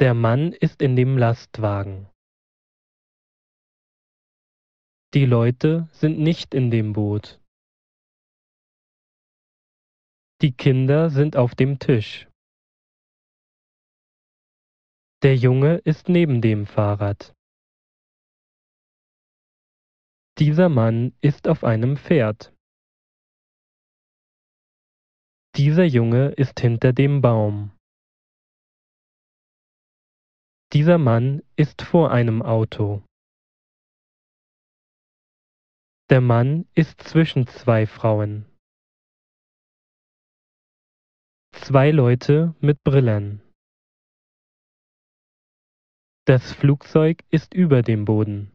Der Mann ist in dem Lastwagen. Die Leute sind nicht in dem Boot. Die Kinder sind auf dem Tisch. Der Junge ist neben dem Fahrrad. Dieser Mann ist auf einem Pferd. Dieser Junge ist hinter dem Baum. Dieser Mann ist vor einem Auto. Der Mann ist zwischen zwei Frauen. Zwei Leute mit Brillen. Das Flugzeug ist über dem Boden.